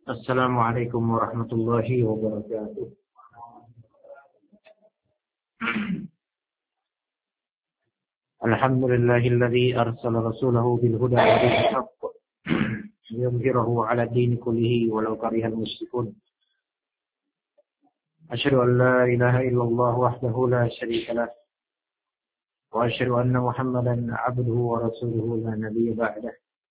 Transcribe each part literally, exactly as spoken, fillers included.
Assalamualaikum warahmatullahi wabarakatuh. Alhamdulillahilladzi arsala rasulahu bil huda wa dinil haqq liyudhhirahu 'ala ad-din kullihi walau karihal musyrikun. Asyhadu an la ilaha illallah wahdahu la syarika lah wa asyhadu anna Muhammadan 'abduhu wa rasuluhu la nabiyya ba'dah.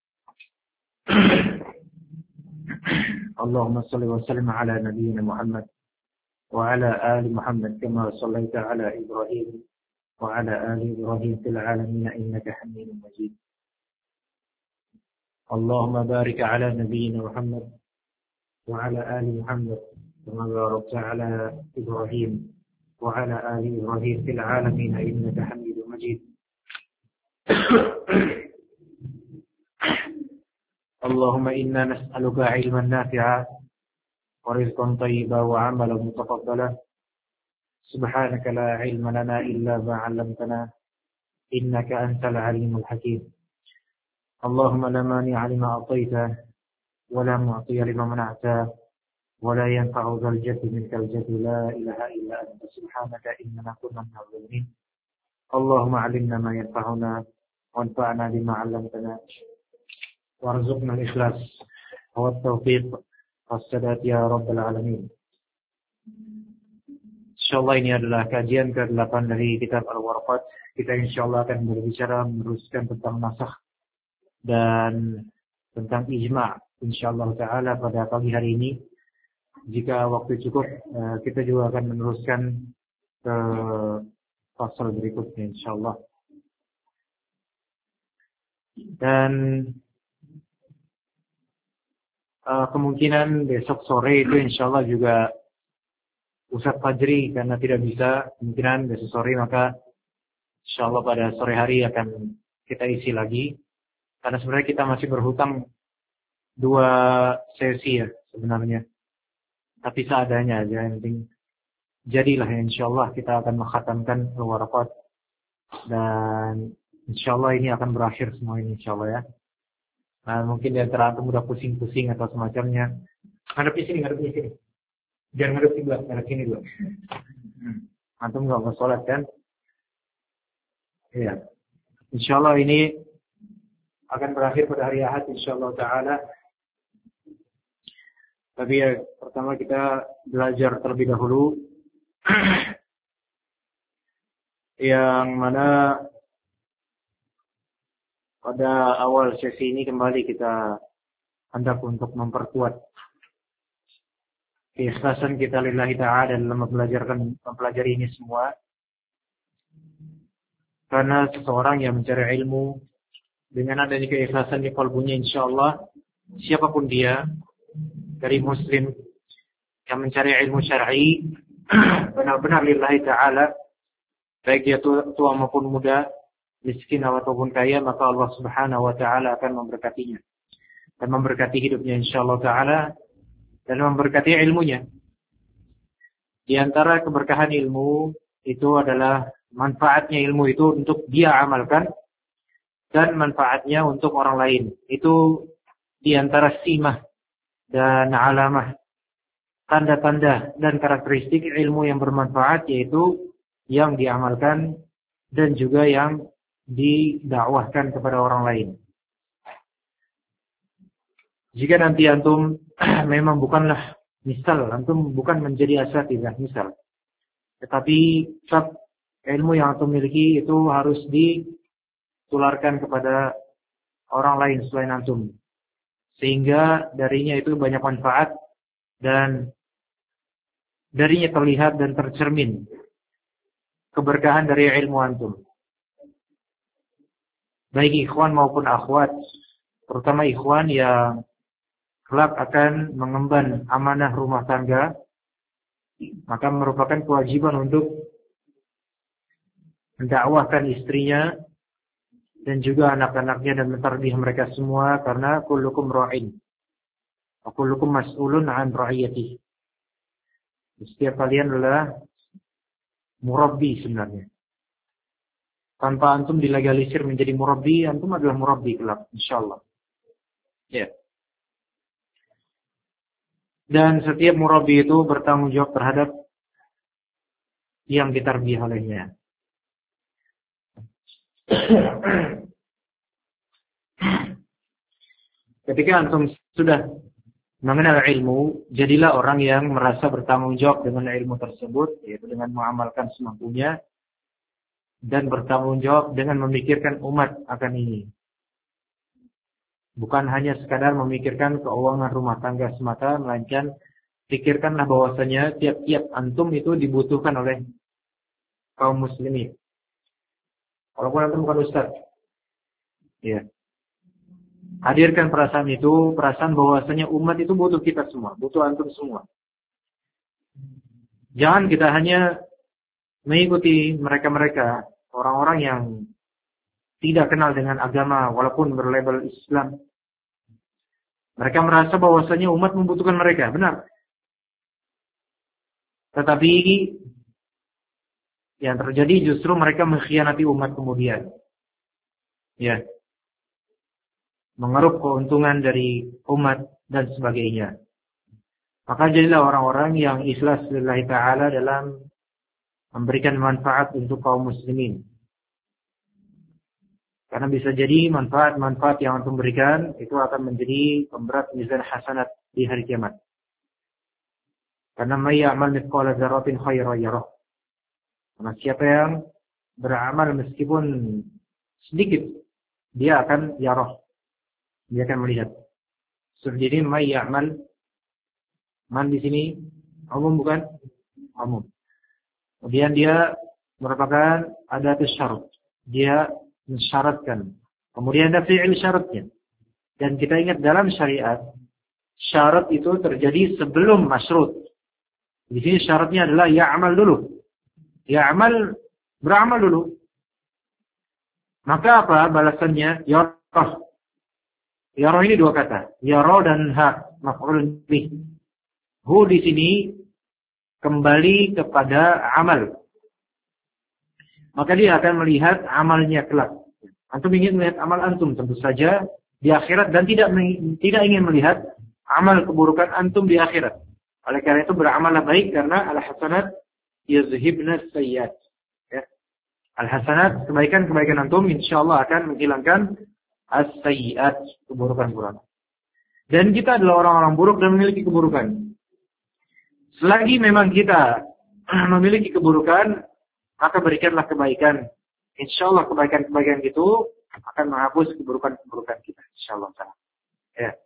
Allahumma salli wa sallim ala nabiyyina Muhammad wa ala ali Muhammad kama sallaita ala Ibrahim wa ala ali Ibrahim fil alamin innaka Hamidum Majid. Allahumma barik ala nabiyyina Muhammad wa ala ali Muhammad kama barakta ala Ibrahim wa ala ali Ibrahim fil alamin innaka Hamidum Majid. Allahumma inna nas'aluka 'ilman nafi'a wa rizqan thayyiban wa 'amalan mutaqabbalan. Subhanaka la 'ilma lana illa ma 'allamtana innaka antal 'alimul hakim. Allahumma la mani'a lima a'taita wa la mu'tiya lima mana'ta wa la yanfa'u dzal jaddi minkal jaddi la ilaha illa anta subhanaka innana kunna minadh dhalimin. Allahumma 'allimna ma yanfa'una wanfa'na bima 'allamtana warzuqna al-ikhlas wa at-taufiq was-sadad ya rabbal alamin. Insyaallah ini adalah kajian ke delapan dari kitab Al-Warqat. Kita insyaallah akan berbicara meneruskan tentang nasakh dan tentang ijma' insyaallah taala pada pagi hari ini. Jika waktu cukup, kita juga akan meneruskan ke pasal berikutnya insyaallah. Dan Uh, kemungkinan besok sore itu insyaallah juga Ustaz Fajri karena tidak bisa, kemungkinan besok sore maka insyaallah pada sore hari akan kita isi lagi. Karena sebenarnya kita masih berhutang dua sesi ya sebenarnya. Tapi seadanya aja, yang penting jadilah ya, insyaallah kita akan mengkhatamkan Al-Warqat dan insyaallah ini akan berakhir semua ini insyaallah ya. Nah, mungkin di antara antum udah pusing-pusing atau semacamnya. Ngadep di sini, ngadep di sini. Jangan ngadep di sebelah, ngadep sini dulu. Antum nggak mau sholat kan? Iya. Insyaallah ini akan berakhir pada hari Ahad insyaallah taala. Tapi ya, pertama kita belajar terlebih dahulu. Yang mana pada awal sesi ini kembali kita hendak untuk memperkuat keikhlasan kita lillahi ta'ala dalam mempelajarkan mempelajari ini semua. Karena seseorang yang mencari ilmu dengan adanya keikhlasan di qalbunya insyaallah siapapun dia dari muslim yang mencari ilmu syar'i benar-benar lillahi ta'ala, baik dia tua maupun muda, miskin ataupun kaya, maka Allah Subhanahu wa taala akan memberkatinya dan memberkati hidupnya insyaallah taala dan memberkati ilmunya. Di antara keberkahan ilmu itu adalah manfaatnya ilmu itu untuk dia amalkan dan manfaatnya untuk orang lain. Itu di antara simah dan alamah, tanda-tanda dan karakteristik ilmu yang bermanfaat, yaitu yang diamalkan dan juga yang didakwahkan kepada orang lain. Jika nanti antum memang bukanlah misal, antum bukan menjadi asatidzah misal, tetapi sab ilmu yang antum miliki itu harus ditularkan kepada orang lain selain antum, sehingga darinya itu banyak manfaat dan darinya terlihat dan tercermin keberkahan dari ilmu antum. Baik ikhwan maupun akhwat, terutama ikhwan yang kelak akan mengemban amanah rumah tangga, maka merupakan kewajiban untuk mendakwahkan istrinya dan juga anak-anaknya dan mentarbiyah mereka semua, karena kullukum ra'in wa kullukum mas'ulun 'an ra'iyatihi. Setiap kalian adalah murabbi sebenarnya. Tanpa antum dilegalisir menjadi murabbi, antum adalah murabbi kelak, insyaallah. Ya. Dan setiap murabbi itu bertanggung jawab terhadap yang ditarbiyah olehnya. Ketika antum sudah mengenal ilmu, jadilah orang yang merasa bertanggung jawab dengan ilmu tersebut, yaitu dengan mengamalkan semampunya dan bertanggung jawab dengan memikirkan umat akan ini. Bukan hanya sekadar memikirkan keuangan rumah tangga semata, melainkan pikirkanlah bahwasanya tiap-tiap antum itu dibutuhkan oleh kaum muslimin. Walaupun antum bukan ustaz. Ya. Hadirkan perasaan itu, perasaan bahwasanya umat itu butuh kita semua, butuh antum semua. Jangan kita hanya mengikuti mereka-mereka, orang-orang yang tidak kenal dengan agama walaupun berlabel Islam. Mereka merasa bahwasanya umat membutuhkan mereka, benar. Tetapi yang terjadi justru mereka mengkhianati umat kemudian. Ya. Mengeruk keuntungan dari umat dan sebagainya. Maka jadilah orang-orang yang ikhlas lillahi ta'ala dalam memberikan manfaat untuk kaum muslimin. Karena bisa jadi manfaat-manfaat yang antum berikan itu akan menjadi pemberat mizan hasanat di hari kiamat. Karena may ya'mal mithqala dzarratin khairan yarah. Karena siapa yang beramal meskipun sedikit, dia akan yarah. Dia akan melihat. Jadi may ya'mal, man di sini umum bukan? Umum. Kemudian dia merupakan adatus syarat. Dia mensyaratkan. Kemudian ada fi'il syaratnya. Dan kita ingat dalam syariat, syarat itu terjadi sebelum masyrut. Di sini syaratnya adalah ya'mal dulu. Ya'mal, beramal dulu. Maka apa balasannya? Yarah. Yarah ini dua kata. Yarah dan ha, maf'ul bih. Hu di sini kembali kepada amal. Maka dia akan melihat amalnya kelak. Antum ingin melihat amal antum tentu saja di akhirat dan tidak tidak ingin melihat amal keburukan antum di akhirat. Oleh karena itu beramallah baik karena al-hasanat yuzhibna sayyiat. Ya. Al-hasanat kebaikan-kebaikan antum insyaallah akan menghilangkan as-sayyiat, keburukan-keburukan. Dan kita adalah orang-orang buruk dan memiliki keburukan. Selagi memang kita memiliki keburukan, maka berikanlah kebaikan. Insyaallah kebaikan-kebaikan itu akan menghapus keburukan-keburukan kita. Insyaallah. Ya.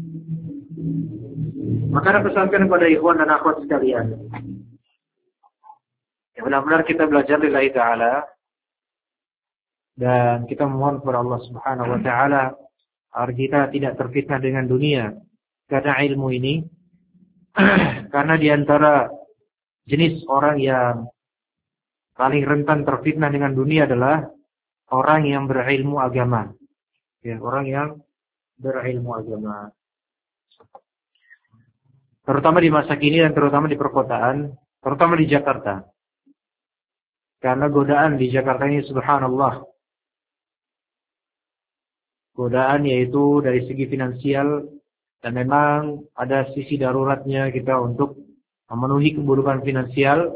Maka ada pesankan kepada ikhwan dan akhwat sekalian. Ya, benar-benar kita belajar lillahi ta'ala. Dan kita memohon kepada Allah Subhanahu wa ta'ala agar kita tidak terfitnah dengan dunia. Karena ilmu ini. Karena di antara jenis orang yang paling rentan terfitnah dengan dunia adalah orang yang berilmu agama. Ya, orang yang berilmu agama. Terutama di masa kini dan terutama di perkotaan, terutama di Jakarta. Karena godaan di Jakarta ini subhanallah. Godaan yaitu dari segi finansial dan memang ada sisi daruratnya kita untuk memenuhi kebutuhan finansial.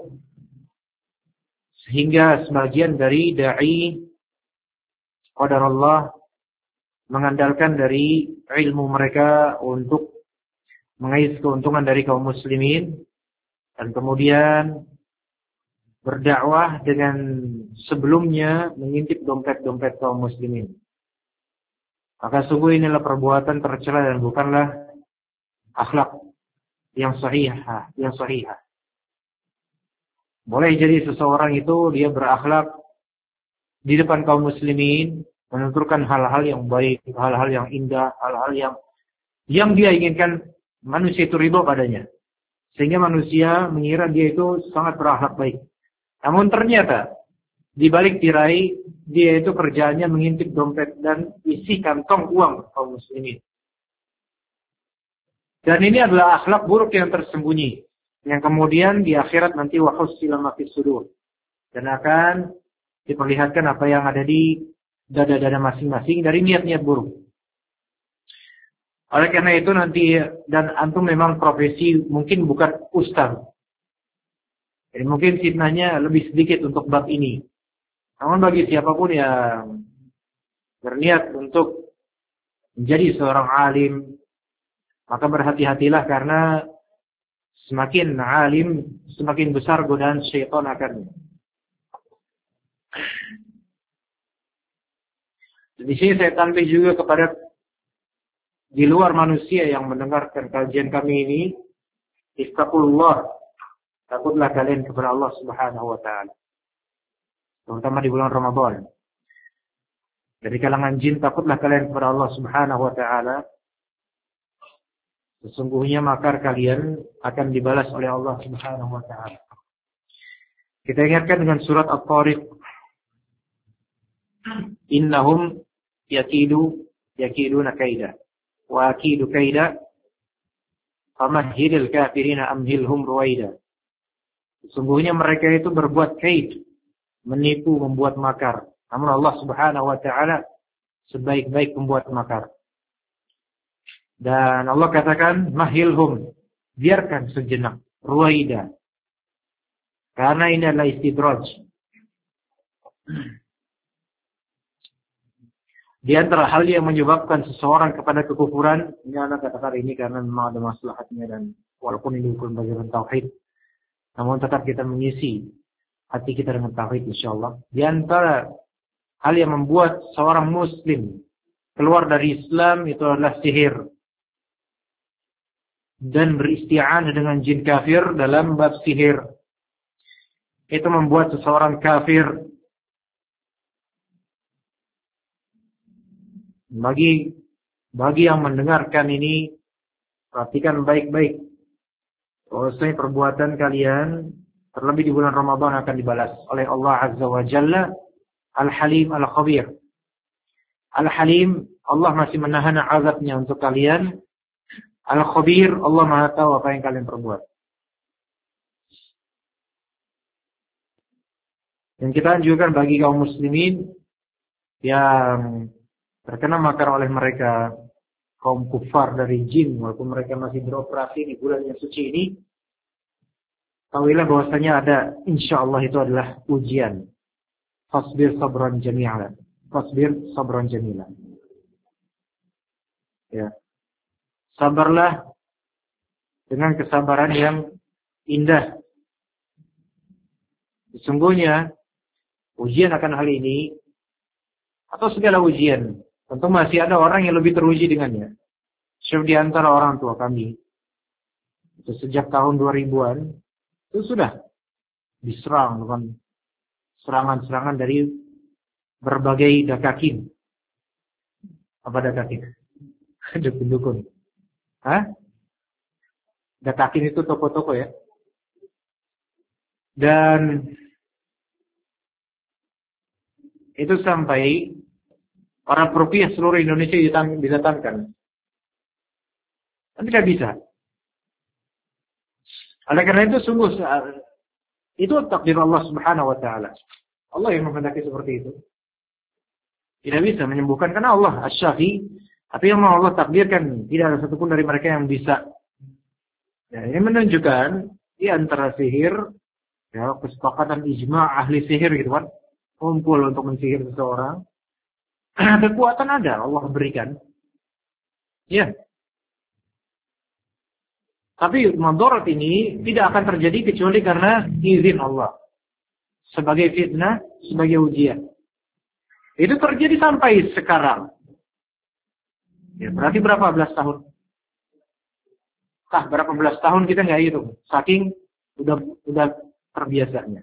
Sehingga sebagian dari da'i qadarullah mengandalkan dari ilmu mereka untuk mengais keuntungan dari kaum muslimin dan kemudian berdakwah dengan sebelumnya mengintip dompet-dompet kaum muslimin. Maka sungguh inilah perbuatan tercela dan bukanlah akhlak yang sahihah, yang sahihah. Boleh jadi seseorang itu dia berakhlak di depan kaum muslimin, menuturkan hal-hal yang baik, hal-hal yang indah, hal-hal yang yang dia inginkan manusia itu ridho padanya. Sehingga manusia mengira dia itu sangat berakhlak baik. Namun ternyata di balik tirai dia itu kerjaannya mengintip dompet dan isi kantong uang kaum muslimin. Dan ini adalah akhlak buruk yang tersembunyi. Yang kemudian di akhirat nanti wahussila ma fis sudur. Dan akan diperlihatkan apa yang ada di dada-dada masing-masing dari niat-niat buruk. Oleh karena itu nanti, dan antum memang profesi mungkin bukan ustaz. Jadi mungkin fitnahnya lebih sedikit untuk bab ini. Namun bagi siapapun yang berniat untuk menjadi seorang alim, maka berhati-hatilah karena semakin alim, semakin besar godaan syaitan akan. Di sini saya tanbih juga kepada di luar manusia yang mendengarkan kajian kami ini, ittaqullah, takutlah kalian kepada Allah Subhanahu wa taala. Terutama di bulan Ramadan. Dari kalangan jin, takutlah kalian kepada Allah Subhanahu wa taala. Sesungguhnya makar kalian akan dibalas oleh Allah Subhanahu wa taala. Kita ingatkan dengan surat At-Tariq. Innahum yakidu yakiduna kaida wa akidu kaida famahhilil kafirina amhilhum ruwaida. Sesungguhnya mereka itu berbuat kaid, menipu, membuat makar. Namun Allah Subhanahu wa taala sebaik-baik pembuat makar. Dan Allah katakan mahilhum, biarkan sejenak, ruwaida. Karena ini adalah istidraj. Di antara hal yang menyebabkan seseorang kepada kekufuran, ini anak katakan ini karena memang ada maslahatnya, dan walaupun ini bukan bagian tauhid, namun tetap kita mengisi hati kita dengan tauhid insyaallah. Di antara hal yang membuat seorang muslim keluar dari Islam itu adalah sihir dan beristi'anah dengan jin kafir dalam bab sihir. Itu membuat seseorang kafir. Bagi bagi yang mendengarkan ini, perhatikan baik-baik. Bahwasanya perbuatan kalian terlebih di bulan Ramadan akan dibalas oleh Allah Azza wa Jalla. Al-Halim Al-Khabir. Al-Halim, Allah masih menahan azabnya untuk kalian. Al-Khabir, Allah Maha tahu apa yang kalian perbuat. Dan kita anjurkan bagi kaum muslimin yang terkena makar oleh mereka, kaum kufar dari jin, walaupun mereka masih beroperasi di bulan yang suci ini, tahuilah bahwasanya ada, insyaallah itu adalah ujian. Fasbir sabran jami'an. Fasbir sabran jami'an. Ya. Sabarlah dengan kesabaran yang indah. Sesungguhnya ujian akan hal ini atau segala ujian, tentu masih ada orang yang lebih teruji dengannya. Sebab di antara orang tua kami, itu sejak tahun dua ribuan, itu sudah diserang dengan serangan-serangan dari berbagai dakakin. Apa dakakin? Dukun-dukun. Hah? Dakakin itu toko-toko ya. Dan itu sampai para perupiah seluruh Indonesia didatangkan. Dan tidak bisa. Oleh karena itu sungguh itu takdir Allah Subhanahu wa taala. Allah yang menghendaki seperti itu. Tidak bisa menyembuhkan karena Allah Asy-Syafi. Tapi yang mau Allah takdirkan, tidak ada satupun dari mereka yang bisa. Ya, ini menunjukkan di antara sihir, ya, kesepakatan ijma' ahli sihir gitu kan, kumpul untuk mensihir seseorang. Kekuatan ada, Allah berikan. Ya. Tapi madarat ini tidak akan terjadi kecuali karena izin Allah. Sebagai fitnah, sebagai ujian. Itu terjadi sampai sekarang. Ya, berarti berapa belas tahun? Kah, berapa belas tahun kita nggak hitung. Saking udah udah terbiasanya.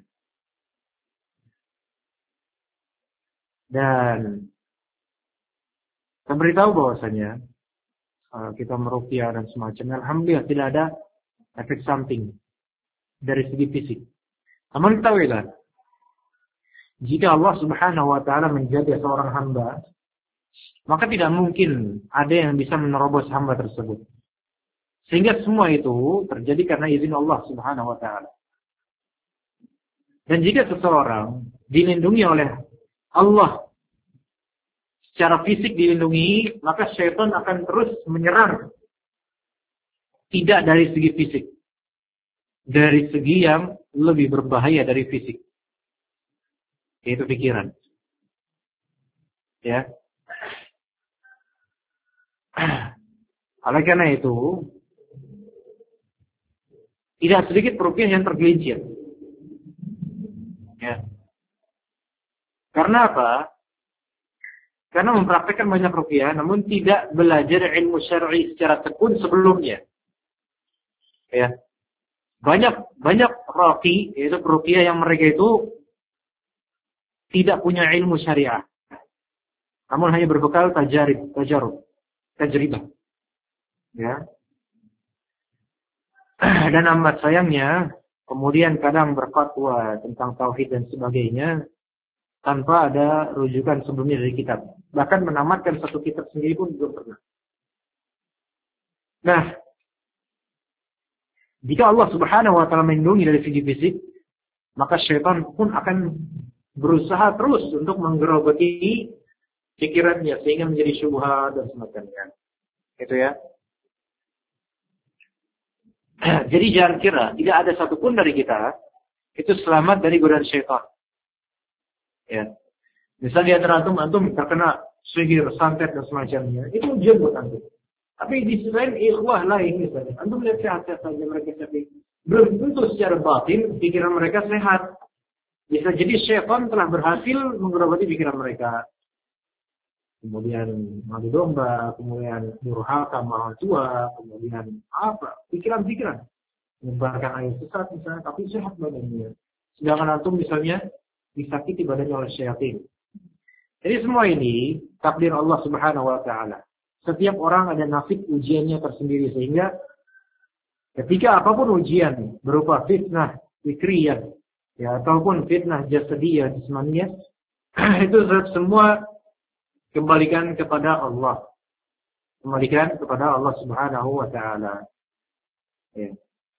Dan kita beritahu bahwasanya uh, kita meruqyah dan semacamnya, alhamdulillah tidak ada efek samping dari segi fisik. Namun ketahuilah, jika Allah Subhanahu wa taala menjaga seorang hamba, maka tidak mungkin ada yang bisa menerobos hamba tersebut. Sehingga semua itu terjadi karena izin Allah Subhanahu wa taala. Dan jika seseorang dilindungi oleh Allah secara fisik dilindungi, maka syaitan akan terus menyerang. Tidak dari segi fisik. Dari segi yang lebih berbahaya dari fisik. Yaitu pikiran. Ya. Oleh karena itu, tidak sedikit ruqyah yang tergelincir. Ya. Karena apa? Karena mempraktekkan banyak ruqyah, namun tidak belajar ilmu syar'i secara tekun sebelumnya. Ya. Banyak banyak raqi, yaitu ruqyah yang mereka itu tidak punya ilmu syariah. Namun hanya berbekal tajarib, tajarub, tajribah. Ya. Dan amat sayangnya, kemudian kadang berfatwa tentang tauhid dan sebagainya tanpa ada rujukan sebelumnya dari kitab. Bahkan menamatkan satu kitab sendiri pun belum pernah. Nah, jika Allah Subhanahu wa taala melindungi dari segi fisik, maka syaitan pun akan berusaha terus untuk menggerogoti pikirannya sehingga menjadi syubhat dan semacamnya. Itu ya. Jadi jangan kira tidak ada satupun dari kita itu selamat dari godaan syaitan. Ya. Misalnya di antara antum antum terkena sihir, santet dan semacamnya, itu ujian buat antum. Tapi di selain ikhwah lain misalnya, antum lihat sehat-sehat saja mereka tapi belum tentu secara batin pikiran mereka sehat. Bisa jadi syaitan telah berhasil menggerogoti pikiran mereka. Kemudian madu domba, kemudian durhaka sama orang tua, kemudian apa? Pikiran-pikiran. Menyebarkan ayat sesat misalnya, tapi sehat badannya. Sedangkan antum misalnya disakiti badannya oleh syaitan. Jadi semua ini takdir Allah Subhanahu wa taala. Setiap orang ada nasib ujiannya tersendiri sehingga ketika apapun ujian berupa fitnah fikriyah ya ataupun fitnah jasadiyah jismaniyah itu semua kembalikan kepada Allah. Kembalikan kepada Allah Subhanahu wa taala. Ya.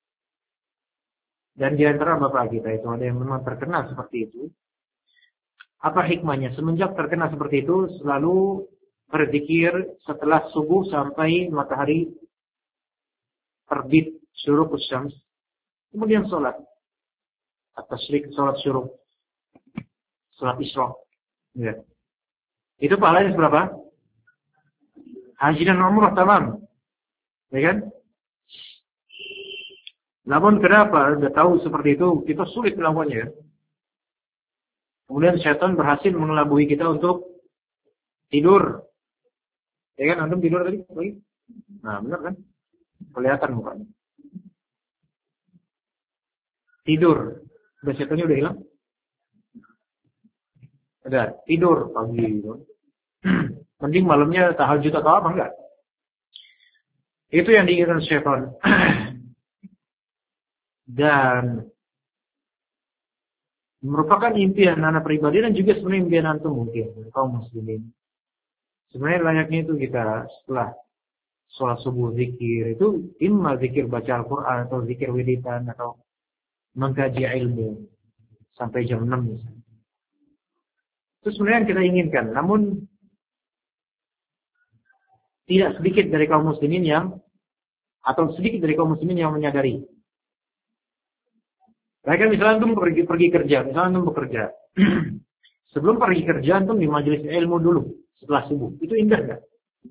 Dan di antara bapak kita itu ada yang memang terkena seperti itu. Apa hikmahnya? Semenjak terkena seperti itu selalu berzikir setelah subuh sampai matahari terbit syuruq syams. Kemudian sholat. At-tasyrik, sholat syuruq. Sholat isyraq. Ya. Itu pahalanya berapa? Haji dan umrah tamam. Ya kan? Namun kenapa? Sudah tahu seperti itu, kita sulit melakukannya. Kemudian syaitan berhasil mengelabui kita untuk tidur. Ya kan? Antum tidur tadi? Nah, benar kan? Kelihatan mukanya. Tidur. Udah syaitannya udah hilang? Udah, tidur pagi gitu. Mending malamnya tahajud atau apa enggak? Itu yang diinginkan syaitan. Dan merupakan impian anak pribadi dan juga sebenarnya impian antum mungkin kaum muslimin. Sebenarnya layaknya itu kita setelah sholat subuh zikir itu imma zikir baca Al-Quran atau zikir wiridan atau mengkaji ilmu sampai jam enam misalnya. Itu sebenarnya yang kita inginkan. Namun tidak sedikit dari kaum muslimin yang atau sedikit dari kaum muslimin yang menyadari. Mereka misalnya antum pergi pergi kerja, misalnya antum bekerja. Sebelum pergi kerja antum di majelis ilmu dulu setelah subuh. Itu indah enggak?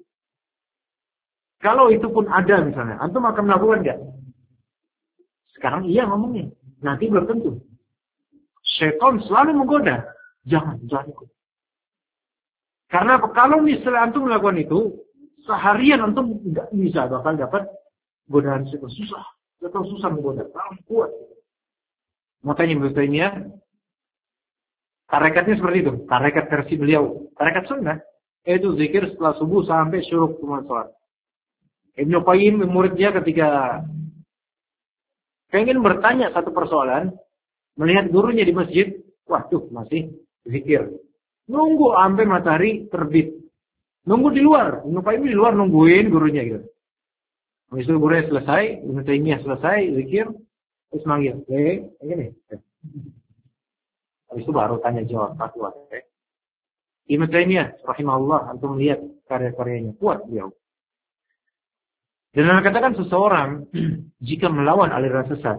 Kalau itu pun ada misalnya, antum akan melakukan enggak? Sekarang iya ngomongnya, nanti belum tentu. Syaitan selalu menggoda, jangan, jangan ikut. Karena kalau misalnya antum melakukan itu, seharian antum enggak bisa bakal dapat godaan syaitan. Susah, atau susah menggoda, terlalu kuat. Makanya betulnya tarekatnya seperti itu. Tarekat versi beliau. Tarekat sunnah. Itu zikir setelah subuh sampai syuruq kemudian sholat. Ibnu Qayyim muridnya ketika pengen bertanya satu persoalan, melihat gurunya di masjid, waduh masih zikir. Nunggu sampai matahari terbit. Nunggu di luar. Ibnu Qayyim di luar nungguin gurunya gitu. Habis itu gurunya selesai, Ibnu Taimiyah selesai zikir. Terus manggil, eh, ini nih. Habis itu baru tanya jawab fatwa. Eh. Ibnu Taimiyah rahimahullah, antum lihat karya-karyanya, kuat beliau. Dan dia katakan seseorang jika melawan aliran sesat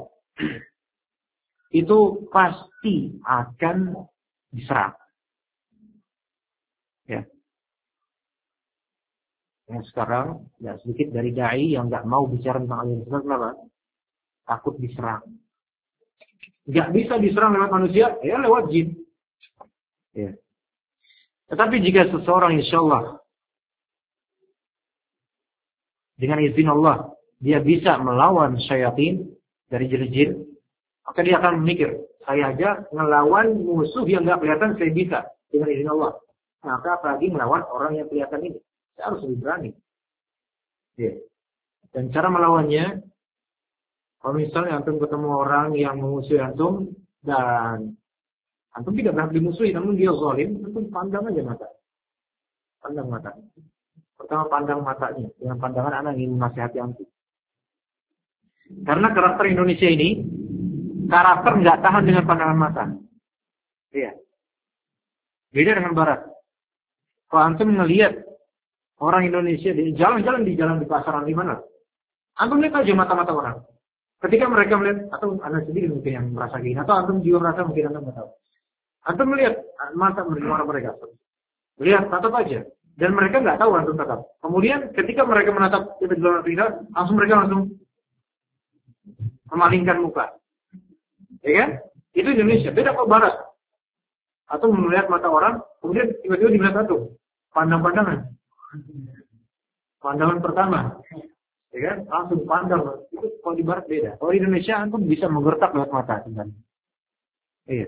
itu pasti akan diserang. Ya. Yang sekarang ya sedikit dari dai yang nggak mau bicara tentang aliran sesat, kenapa? Takut diserang. Nggak bisa diserang lewat manusia, ya lewat jin. Ya. Tetapi jika seseorang insya Allah dengan izin Allah dia bisa melawan syaitan dari jin-jin, maka dia akan memikir, saya aja ngelawan musuh yang nggak kelihatan saya bisa dengan izin Allah. Maka apalagi melawan orang yang kelihatan ini, saya harus lebih berani. Ya. Dan cara melawannya, kalau misalnya antum ketemu orang yang memusuhi antum dan antum tidak berhak dimusuhi, namun dia zalim, antum pandang aja mata. Pandang mata. Pertama pandang matanya, dengan pandangan anak ingin menasihati antum. Karena karakter Indonesia ini, karakter nggak tahan dengan pandangan mata. Iya. Beda dengan Barat. Kalau antum ngelihat orang Indonesia di jalan-jalan di jalan di pasaran di mana, antum lihat aja mata-mata orang. Ketika mereka melihat, atau anda sendiri mungkin yang merasa gini, atau antum juga merasa mungkin anda nggak tahu. Antum melihat mata mereka mereka, lihat tatap aja, dan mereka nggak tahu antum tatap. Kemudian ketika mereka menatap ke dalam kita, langsung mereka langsung memalingkan muka, ya kan? Itu Indonesia. Beda kok Barat. Atau melihat mata orang, kemudian tiba-tiba dilihat satu, pandang-pandangan, pandangan pertama, ya kan? Langsung pandang. Itu kalau di Barat beda. Kalau di Indonesia antum bisa menggertak lewat mata, kan? Iya.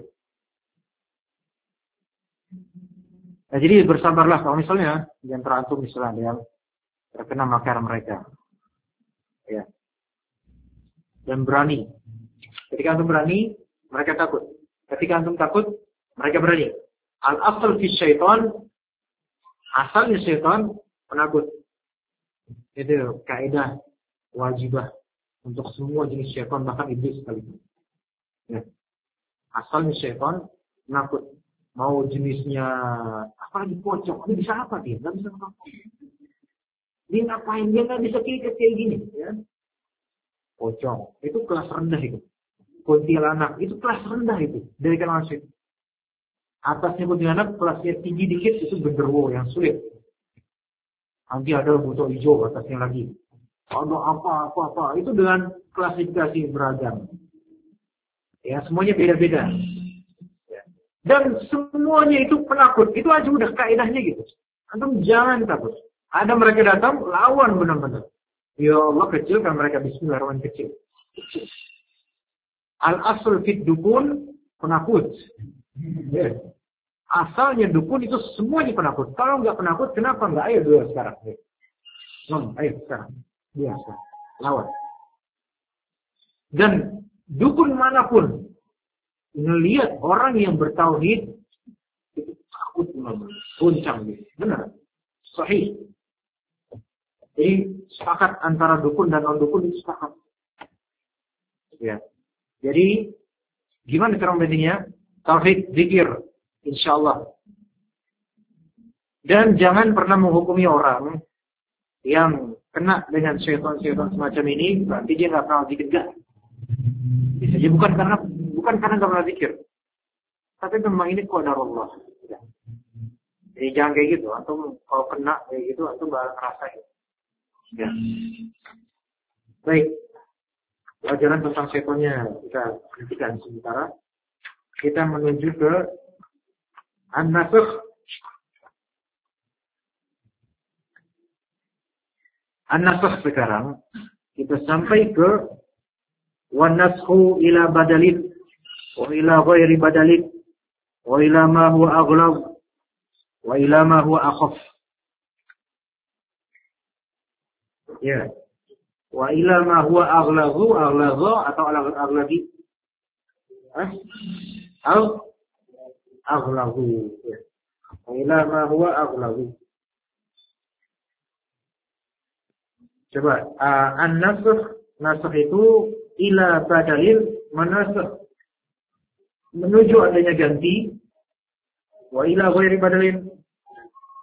Nah, jadi bersabarlah kalau misalnya di antara antum misalnya yang terkena makar mereka. Ya. Dan berani. Ketika antum berani, mereka takut. Ketika antum takut, mereka berani. Al-asal fi syaitan, asalnya syaitan penakut. Itu kaidah wajibah untuk semua jenis syaitan, bahkan iblis sekalipun. Ya. Asalnya syaitan penakut. Mau jenisnya apa lagi pocong, dia bisa apa dia? Nggak bisa apa-apa. Dia ngapain? Dia nggak bisa kayak kayak gini, ya? Pocong itu kelas rendah itu. Kuntilanak itu kelas rendah itu dari kalangan syaitan. Atasnya kuntilanak kelasnya tinggi dikit itu genderuwo yang sulit. Nanti ada buto hijau atasnya lagi. Ada apa-apa-apa itu dengan klasifikasi beragam. Ya semuanya beda-beda. Dan semuanya itu penakut. Itu aja udah kaidahnya gitu. Antum jangan takut. Ada mereka datang, lawan benar-benar. Ya Allah kecil kan mereka bismillahirrahmanirrahim kecil. kecil. Al-asl fit dukun penakut. Ya. Asalnya dukun itu semuanya penakut. Kalau nggak penakut, kenapa nggak? Ayo dulu sekarang. Non, ayo sekarang. Dia sekarang. Lawan. Dan dukun manapun melihat orang yang bertauhid itu takut goncang gitu. Benar. Sahih. Jadi sepakat antara dukun dan non dukun itu sepakat. Ya. Jadi gimana cara membandingnya? Tauhid, zikir, insyaallah. Dan jangan pernah menghukumi orang yang kena dengan syaitan-syaitan semacam ini berarti dia nggak pernah zikir enggak. Bisa jadi bukan karena bukan karena nggak pernah zikir, tapi memang ini qadarullah. Ya. Jadi jangan kayak gitu. Antum kalau kena kayak gitu, antum bakal ngerasain. Ya. Baik. Pelajaran tentang setannya kita hentikan sementara. Kita menuju ke an-nasakh. An-nasakh sekarang kita sampai ke wan-nasakhu ila badalin wa ila ghairi badalin wa ila ma huwa aghlab wa ila ma huwa akhaf. Ya. Wa ila ma huwa aghlazu aghlazu atau aghlabi. Eh? Al aghlazu. Ya. Wa ila ma huwa aghlazu. Coba uh, an-nasakh, nasakh itu ila badalin, menasakh menuju adanya ganti, wa ila ghairi badalin,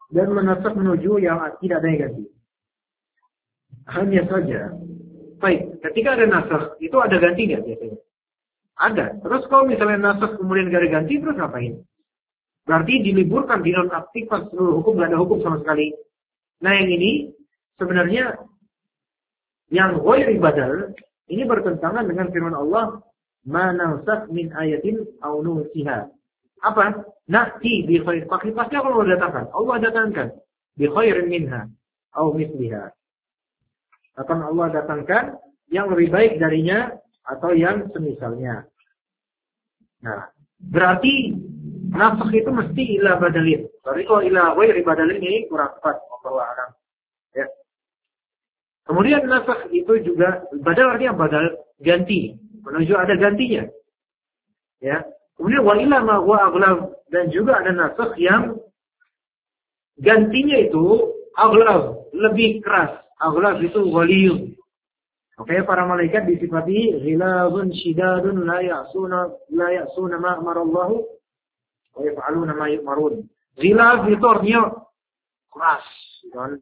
dan menasakh menuju yang tidak ada yang ganti. Hanya saja, baik, ketika ada nasakh, itu ada ganti nggak biasanya? Ada. Terus kalau misalnya nasakh kemudian gak ada ganti, terus ngapain? Berarti diliburkan, dinonaktifkan seluruh hukum, gak ada hukum sama sekali. Nah yang ini, sebenarnya, yang ghairi badal, ini bertentangan dengan firman Allah, ma nansakh min ayatin aw nunsiha. Apa? Na'ti bi khair. Pasti pasti Allah datangkan. Allah datangkan bi khairin minha aw mithliha. Akan Allah datangkan yang lebih baik darinya atau yang semisalnya. Nah, berarti nasakh itu mesti ila badalin. Tapi kalau ila ghairi badalin ini kurang tepat Allah akan. Ya. Kemudian nasakh itu juga badal artinya badal ganti, menuju ada gantinya. Ya. Kemudian wa ila ma wa aghlab, dan juga ada nasakh yang gantinya itu aghlab, lebih keras. Aghlab itu ghaliyun. Oke, para malaikat disifati ghilazun shidadun la ya'suna la ya'suna ma amarallahu wa yaf'aluna ma yu'marun. Ghilaz itu artinya keras, kan?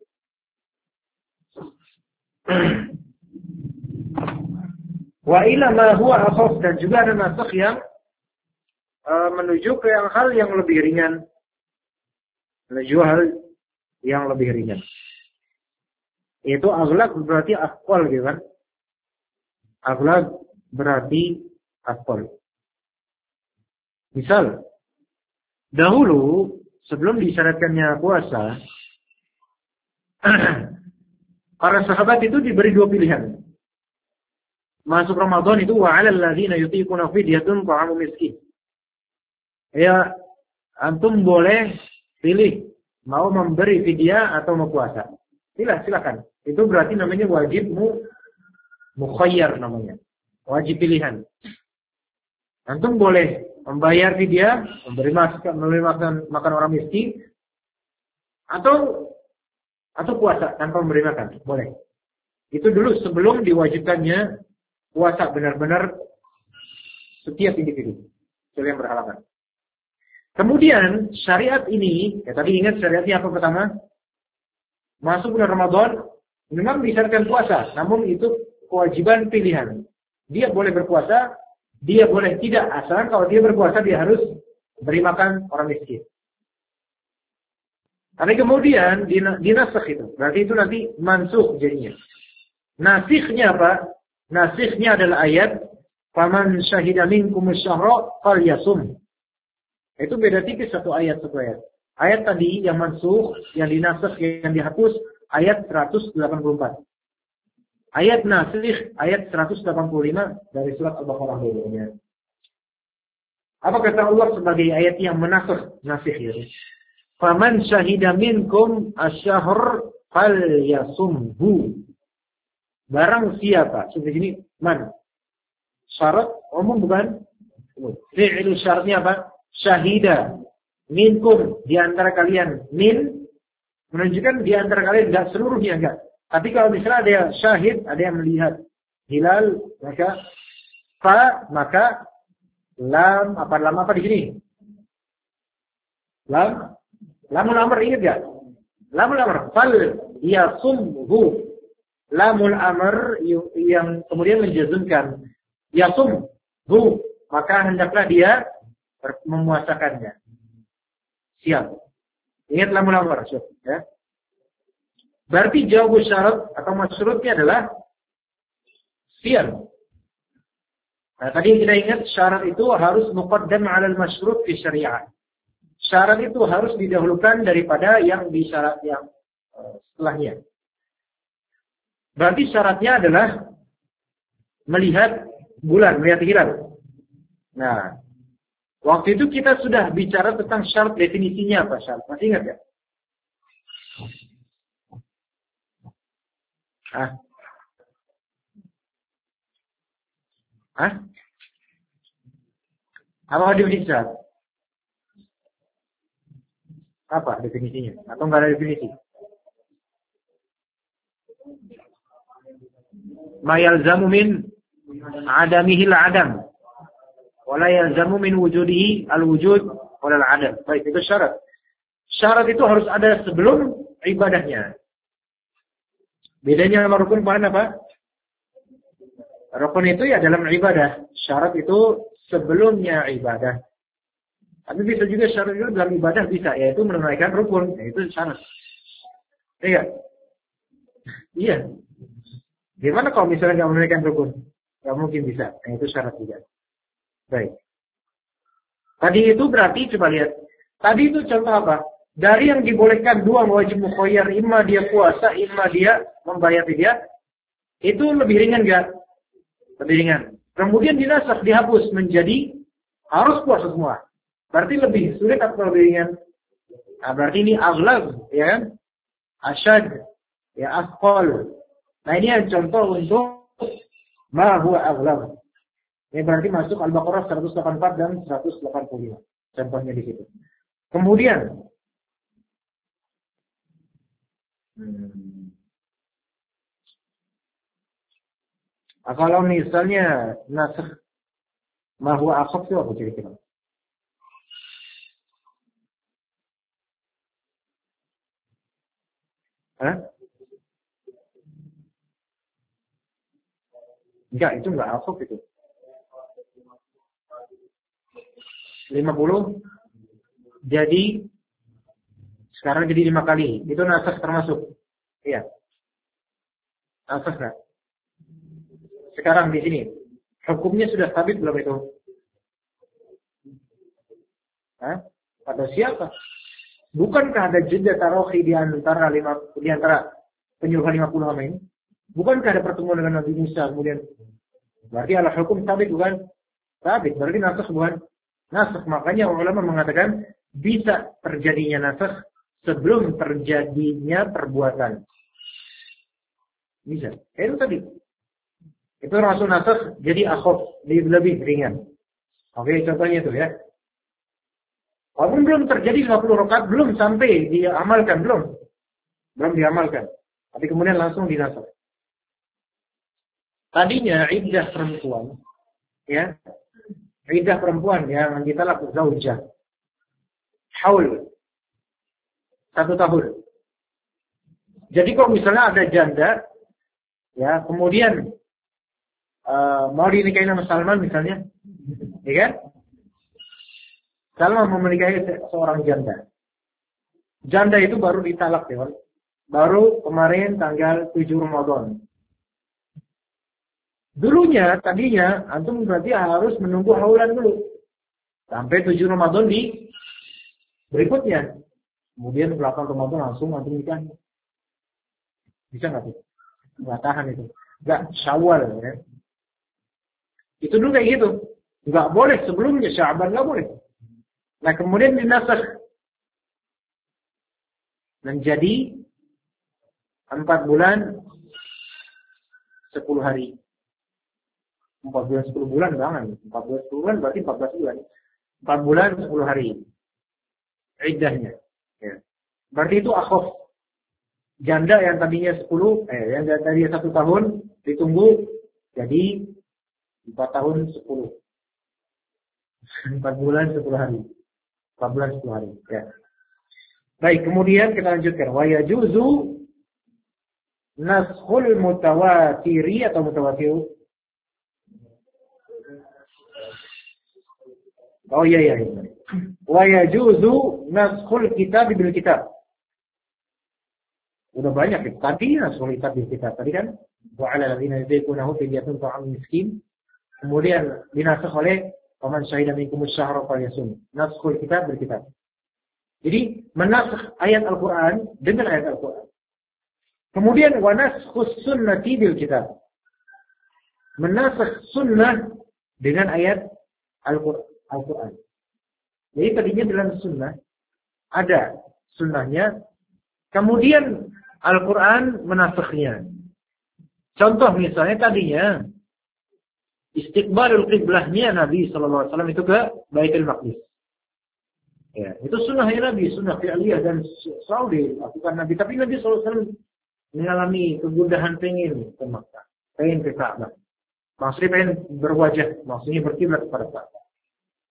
Wa ila ma huwa akhaf, dan juga ada nasakh yang uh, menuju ke yang hal yang lebih ringan. Menuju hal yang lebih ringan. Itu aghlab berarti aqwal gitu kan? Aghlab berarti aqwal. Misal, dahulu sebelum disyaratkannya puasa, para sahabat itu diberi dua pilihan. Masuk Ramadan itu wa 'alal ladzina yutiquna fidyatun ta'amu miskin. Ya, antum boleh pilih mau memberi fidyah atau mau puasa. Silah, silakan. Itu berarti namanya wajib mu mukhayyar namanya. Wajib pilihan. Antum boleh membayar fidyah, memberi makan, memberi makan, makan orang miskin, atau atau puasa tanpa memberi makan, boleh. Itu dulu sebelum diwajibkannya puasa benar-benar setiap individu, kecuali yang berhalangan. Kemudian syariat ini, ya tadi ingat syariatnya apa pertama? Masuk bulan Ramadan, memang disyaratkan puasa, namun itu kewajiban pilihan. Dia boleh berpuasa, dia boleh tidak, asalkan kalau dia berpuasa dia harus beri makan orang miskin. Tapi kemudian dinasakh itu, berarti itu nanti mansukh jadinya. Nasikhnya apa? Nasikhnya adalah ayat faman syahida minkum asy-syahra falyasum. Itu beda tipis satu ayat satu ayat. Ayat tadi yang mansukh, yang dinasakh, yang dihapus ayat seratus delapan puluh empat. Ayat nasikh ayat seratus delapan puluh lima dari surat Al-Baqarah dulunya. Apa kata Allah sebagai ayat yang menasakh nasikh itu? Faman syahida minkum asy-syahr falyasumhu. Barang siapa, seperti ini man. Syarat umum bukan? Fi'il syaratnya apa? Syahida minkum, di antara kalian. Min menunjukkan di antara kalian, enggak seluruhnya enggak. Tapi kalau misalnya ada yang syahid, ada yang melihat hilal, maka fa, maka lam, apa lam apa di sini? Lam, lamul amr, ingat enggak? Lamul amr, fal yasumhu. Lamul amr yang kemudian menjazmkan yasumhu, maka hendaklah dia memuasakannya. Siap. Ingat lamul amr, ya. Berarti jawab syarat atau masyurutnya adalah siap. Nah, tadi kita ingat syarat itu harus muqaddam 'ala al-masyurut fi syariah. Syarat itu harus didahulukan daripada yang disyarat yang uh, setelahnya. Berarti syaratnya adalah melihat bulan, melihat hilal. Nah, waktu itu kita sudah bicara tentang syarat, definisinya apa syarat. Masih ingat ya? Hah? Hah? Apa definisi syarat? Apa definisinya? Atau enggak ada definisi? Ma yalzamu min adamihi al-adam wa la yalzamu min wujudihi al-wujud wala al-adam. Baik, itu syarat. Syarat itu harus ada sebelum ibadahnya. Bedanya sama rukun kemarin apa? Rukun itu ya dalam ibadah. Syarat itu sebelumnya ibadah. Tapi bisa juga syarat itu dalam ibadah bisa, yaitu menunaikan rukun, yaitu syarat. Iya. Iya. Gimana kalau misalnya nggak menunaikan rukun? Nggak mungkin bisa. Nah, itu syarat juga. Baik. Tadi itu berarti coba lihat. Tadi itu contoh apa? Dari yang dibolehkan dua wajib mukhayyar, imma dia puasa, imma dia membayar dia, itu lebih ringan nggak? Lebih ringan. Kemudian dinasakh, dihapus menjadi harus puasa semua. Berarti lebih sulit atau lebih ringan? Nah, berarti ini aghlab, ya kan? Asyad, ya asqal. Nah, ini yang contoh untuk ma huwa aghlab. Ini berarti masuk Al-Baqarah seratus delapan puluh empat dan seratus delapan puluh lima. Contohnya di situ. Kemudian hmm, nah, kalau misalnya nasakh ma huwa akhaf itu apa kira-kira? Hah? Enggak, itu enggak akhaf itu. lima puluh jadi sekarang jadi lima kali. Itu nasakh termasuk. Iya. Nasakh enggak? Sekarang di sini hukumnya sudah sabit belum itu? Hah? Pada siapa? Bukankah ada jeda tarohi di antara lima di antara penyuluhan lima puluh sama ini? Bukankah ada pertemuan dengan Nabi Musa kemudian? Berarti ala hukum sabit bukan? Sabit. Berarti nasakh bukan? Nasakh. Makanya ulama mengatakan bisa terjadinya nasakh sebelum terjadinya perbuatan. Bisa. Itu tadi. Itu termasuk nasakh jadi akhaf, lebih, lebih ringan. Oke, contohnya itu ya. Walaupun belum terjadi lima puluh rakaat, belum sampai diamalkan, belum. Belum diamalkan. Tapi kemudian langsung dinasakh. Tadinya iddah perempuan, ya. Iddah perempuan yang kita lakukan zaujah. Haul. Satu tahun. Jadi kalau misalnya ada janda, ya, kemudian uh, mau dinikahi sama Salman misalnya, ya kan? Salman mau menikahi seorang janda. Janda itu baru ditalak, ya. Baru kemarin tanggal tujuh Ramadan. Dulunya, tadinya, antum berarti harus menunggu haulan dulu. Sampai tujuh Ramadan di berikutnya. Kemudian delapan Ramadan langsung antum nikah. Bisa nggak tuh? Nggak tahan itu. Nggak Syawal, ya. Itu dulu kayak gitu. Nggak boleh sebelumnya, Sya'ban nggak boleh. Nah kemudian dinasakh menjadi empat bulan sepuluh hari. Empat bulan sepuluh bulan jangan. Empat bulan sepuluh bulan berarti empat belas bulan. Empat bulan sepuluh hari. Iddahnya. Ya. Berarti itu akhaf. Janda yang tadinya sepuluh, eh, yang tadinya satu tahun ditunggu jadi empat tahun sepuluh. Empat bulan sepuluh hari. Empat bulan sepuluh hari. Ya. Baik, kemudian kita lanjutkan. Wa yajuzu naskhul mutawatiri atau mutawatir. Oh iya iya. iya. Wa yajuzu naskhul kitab bil kitab. Udah banyak ya. Tadi naskhul kitab bil kitab. Tadi kan wa 'ala alladziina yudhikunahu fidyatun ta'am miskin. Kemudian dinasakh oleh faman syahida minkum asy-syahra falyasum. Naskhul kitab bil kitab. Jadi menasakh ayat Al-Qur'an dengan ayat Al-Qur'an. Kemudian wa naskhus sunnati bil kitab. Menasakh sunnah dengan ayat Al-Qur'an. Jadi tadinya dalam sunnah ada sunnahnya, kemudian Al-Qur'an menasakhnya. Contoh misalnya tadinya istiqbalul qiblahnya Nabi sallallahu alaihi wasallam itu ke Baitul Maqdis. Ya, itu sunnahnya Nabi, sunnah fi'liyah dan selalu dilakukan Nabi. Tapi Nabi sallallahu alaihi wasallam mengalami kegundahan pengen ke Makkah, pengen ke Ka'bah. Maksudnya pengen berwajah, maksudnya berkiblat kepada Ka'bah.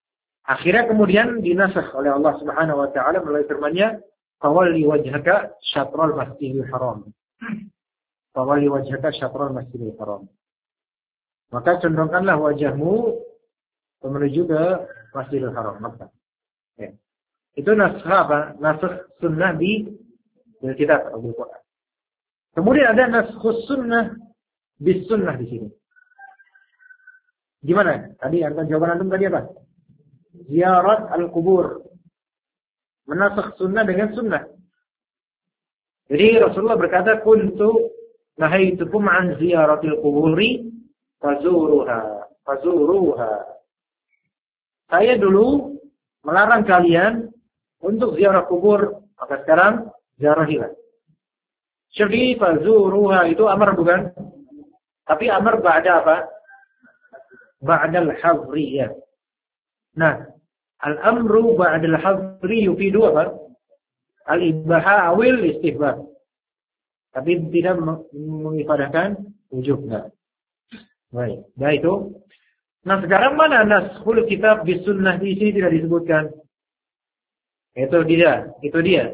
Akhirnya kemudian dinasakh oleh Allah Subhanahu wa taala melalui firman-Nya, "Fawalli wajhaka syatral masjidil haram." Fawalli wajhaka syatral masjidil haram. Maka condongkanlah wajahmu menuju ke Masjidil Haram, Makkah. Ya. Itu nasakh apa? Nasakh sunnah di kitab Al-Qur'an. Kemudian ada nasakh sunnah bis sunnah di sini. Gimana? Tadi antum jawaban antum tadi apa? Ziyarat al-qubur. Menasakh sunnah dengan sunnah. Jadi Rasulullah berkata, "Kuntu nahaitukum an ziyaratil quburi fazuruha, fazuruha." Saya dulu melarang kalian untuk ziarah kubur, maka sekarang ziarahilah. Jadi fazuruha itu amar bukan? Tapi amar ba'da apa? Ba'dal hadri ya. Nah, al-amru ba'dal hadri yufidu apa? Al-ibaha awil istihbab. Tapi tidak mengifadahkan wujub. Nah. Baik, nah itu. Nah sekarang mana naskhul kitab bis sunnah di sini tidak disebutkan. Itu dia, itu dia.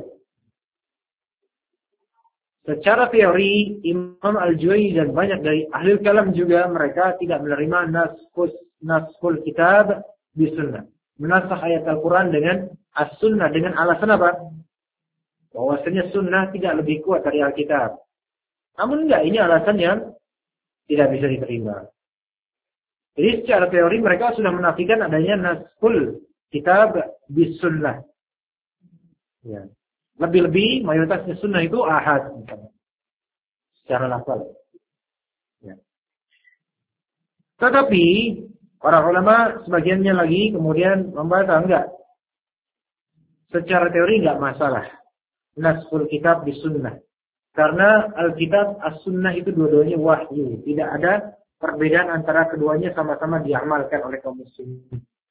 Secara teori Imam Al-Juwayni dan banyak dari ahli kalam juga mereka tidak menerima naskhul naskhul kitab bis sunnah. Menasakh ayat Al-Quran dengan as-sunnah dengan alasan apa? Bahwasanya sunnah tidak lebih kuat dari Alkitab. Namun enggak, ini alasan yang tidak bisa diterima. Jadi secara teori mereka sudah menafikan adanya naskhul kitab bis sunnah. Ya. Lebih-lebih mayoritasnya sunnah itu ahad. Misalnya. Secara lafal. Ya. Tetapi para ulama sebagiannya lagi kemudian membantah enggak. Secara teori enggak masalah. Naskhul kitab bis sunnah. Karena Alkitab as-sunnah itu dua-duanya wahyu. Tidak ada perbedaan antara keduanya, sama-sama diamalkan oleh kaum muslimin.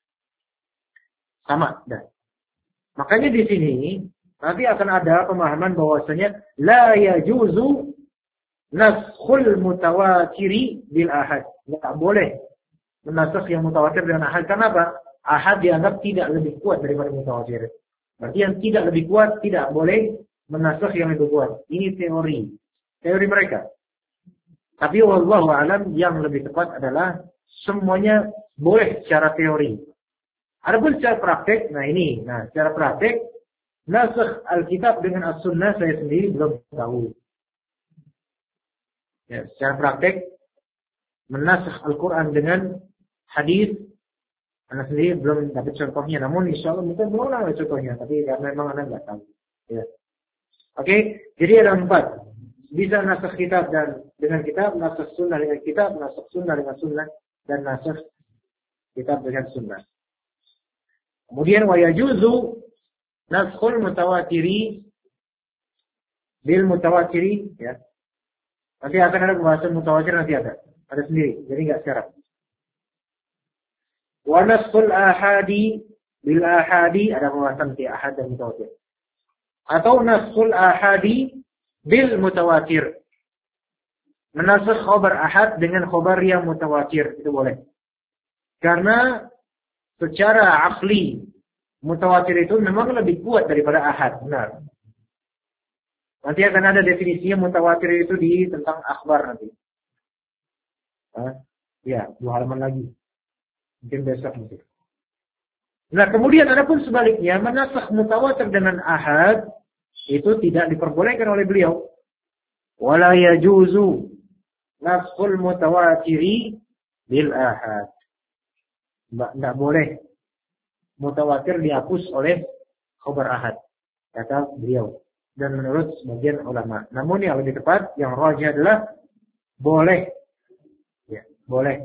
Sama, dah. Makanya di sini nanti akan ada pemahaman bahwasanya la yajuzu naskhul mutawatiri bil ahad. Enggak boleh menasakh yang mutawatir dengan ahad. Karena apa? Ahad dianggap tidak lebih kuat daripada mutawatir. Berarti yang tidak lebih kuat tidak boleh menasakh yang lebih kuat. Ini teori. Teori mereka. Tapi wallahu alam yang lebih tepat adalah semuanya boleh secara teori. Adapun secara praktek, nah ini, nah secara praktek nasakh Alkitab dengan as-sunnah saya sendiri belum tahu. Ya, secara praktek menasakh Al-Quran dengan hadis, anak sendiri belum dapat contohnya. Namun insya Allah mungkin belum ada contohnya, tapi karena memang anak nggak tahu. Ya. Oke, okay? Jadi ada empat. Bisa nasakh kitab dan dengan kitab, nasakh sunnah dengan kitab, nasakh sunnah dengan sunnah, dan nasakh kitab dengan sunnah. Kemudian wa yajuzu naskhul mutawatiri bil mutawatiri, ya. Nanti akan ada pembahasan mutawatir, nanti ada. Ada sendiri, jadi enggak sekarang. Wa naskhul ahadi bil ahadi, ada pembahasan nanti ahad dan mutawatir. Atau naskhul ahadi bil mutawatir. Menasakh khabar ahad dengan khabar yang mutawatir. Itu boleh. Karena secara akli mutawatir itu memang lebih kuat daripada ahad. Benar. Nanti akan ada definisinya mutawatir itu di tentang akhbar nanti. Hah? Ya, dua halaman lagi. Mungkin besok mungkin. Nah, kemudian adapun sebaliknya menasakh mutawatir dengan ahad itu tidak diperbolehkan oleh beliau. Wala yajuzu naskhul mutawatiri bil ahad. Tidak boleh mutawatir dihapus oleh khabar ahad, kata beliau. Dan menurut sebagian ulama. Namun yang lebih tepat, yang rajih adalah boleh. Ya, boleh.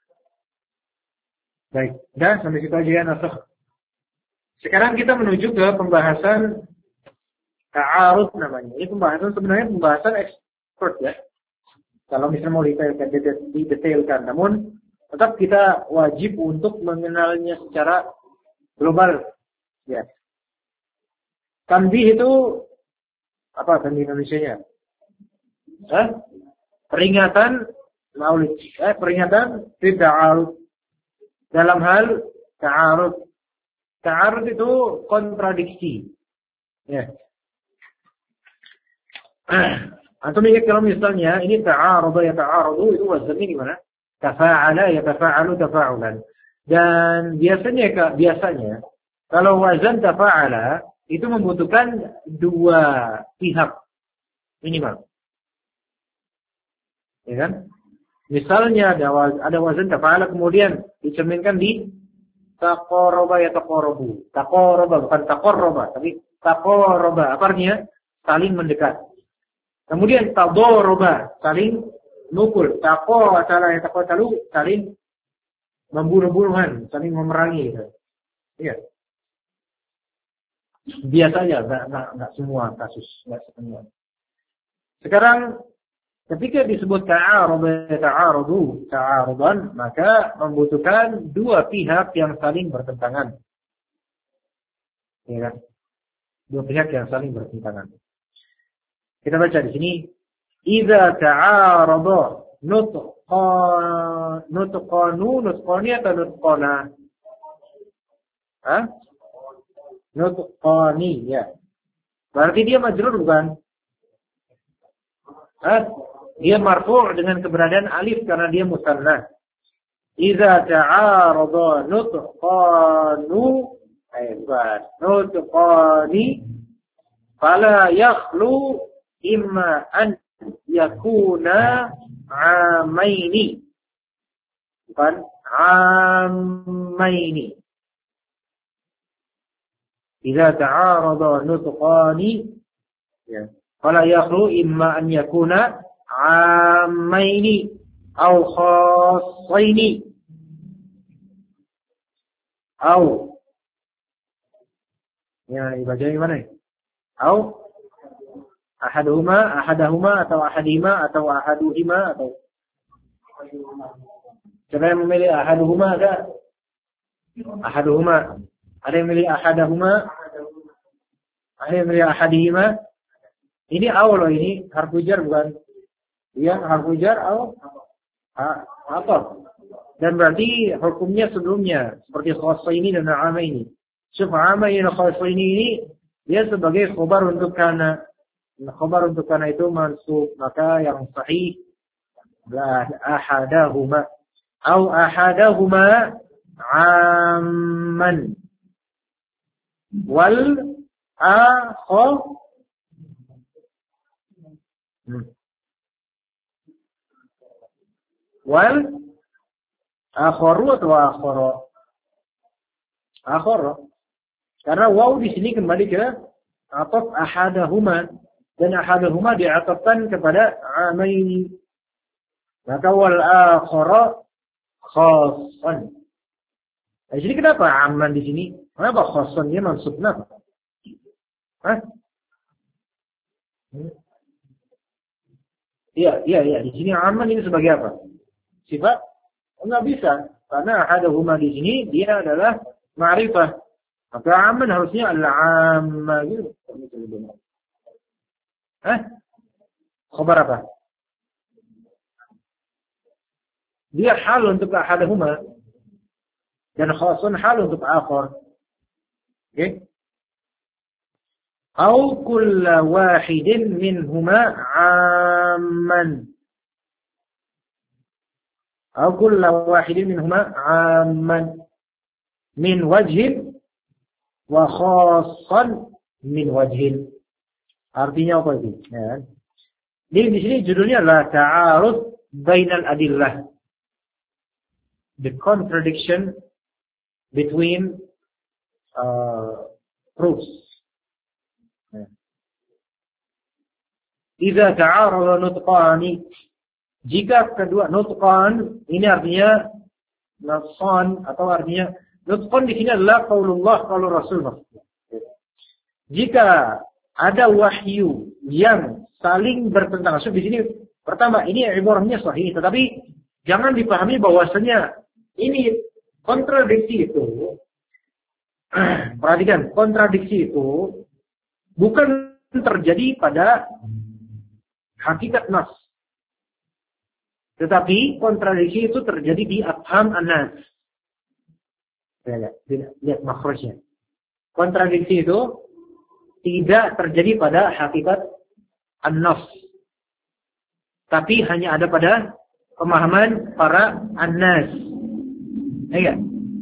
Baik, dan sampai situ aja ya nasakh. Sekarang kita menuju ke pembahasan ta'arud namanya. Ini pembahasan sebenarnya pembahasan expert ya. Kalau misalnya mau detailkan, didetailkan. Namun tetap kita wajib untuk mengenalnya secara global. Ya. Tanbih itu apa tanbih Indonesianya? Eh? Peringatan maulid. Eh, peringatan fi ta'arud. Dalam hal ta'arud. Ta'arud itu kontradiksi. Ya. Atau nih kalau misalnya ini ta'arud ya ta'arud itu wazannya gimana? Tafa'ala ya tafa'alu tafa'ulan. Dan biasanya Kak, biasanya kalau wazan tafa'ala itu membutuhkan dua pihak minimal. Ya kan? Misalnya ada ada wazan tafa'ala kemudian dicerminkan di taqarraba ya taqarrabu. Taqarraba bukan taqarraba, tapi taqarraba. Apa artinya? Saling mendekat. Kemudian tadarraba, saling mukul. Taqatala ya taqatalu, saling membunuh-bunuhan, saling memerangi gitu. Iya. Biasanya enggak enggak enggak semua kasus, enggak semua. Sekarang ketika disebut ta'arud ta'arudu ta'arudan, maka membutuhkan dua pihak yang saling bertentangan. Ya kan? Dua pihak yang saling bertentangan. Kita baca di sini, idza ta'arada nutqa nutqanu nutqani atau nutqana? Hah? Nutqani ya. Berarti dia majrur bukan? Hah? Dia marfu' dengan keberadaan alif karena dia musanna. Idza ta'arada nutqanu ayat nutqani fala yakhlu imma an yakuna amaini. Bukan amaini. Idza ta'arada nutqani ya. Fala yakhlu imma an yakuna amaini atau khassaini atau ya dibaca gimana? Atau ahaduhuma ahadahuma atau ahadima atau ahaduhima atau siapa yang memilih ahaduhuma ada? Ahaduhuma. Ada yang memilih ahadahuma? Ada yang memilih ahadihima? Ini awal loh ini harfu jar bukan? Iya, harfu jar atau apa? Dan berarti hukumnya sebelumnya seperti khassaini dan amaini. Syuf amaini dan khassaini ini dia sebagai khobar untuk kana. Khobar untuk kana itu mansub, maka yang sahih la ahadahuma atau ahadahuma amman wal akhar hmm. wal akharu atau akhara akhara karena waw di sini kembali ke ataf ahadahuma dan ahadahuma diatafkan kepada amaini maka wal akhara khassan. Nah, jadi kenapa aman di sini? Kenapa khassan dia mansub kenapa? Hah? Iya, iya, iya. Di sini aman ini sebagai apa? Sifat? Enggak bisa. Karena ahadahuma di sini dia adalah ma'rifah. Maka aman harusnya adalah amma gitu. Hah? Khabar apa? Dia hal untuk ahadahuma dan khasun hal untuk akhar. Oke? Okay? Au kull wahidin minhuma amman. Au kull wahidin minhuma amman min wajhin wa khassan min wajhin. Artinya apa itu? Ya. Jadi di sini judulnya adalah ta'arud bainal adillah. The contradiction between uh, proofs. Ya. Idza ta'arada nutqani, jika kedua nutqan ini artinya nafsan atau artinya nutqan di sini adalah qaulullah qaulur rasul. Jika ada wahyu yang saling bertentangan. So, di sini pertama ini ibarahnya sahih, tetapi jangan dipahami bahwasanya ini kontradiksi itu. Perhatikan, kontradiksi itu bukan terjadi pada hakikat nas. Tetapi kontradiksi itu terjadi di afham an-nas. Lihat, lihat makhrajnya. kontradiksi itu tidak terjadi pada hakikat an-nafs. Tapi hanya ada pada pemahaman para an-nas. Ya.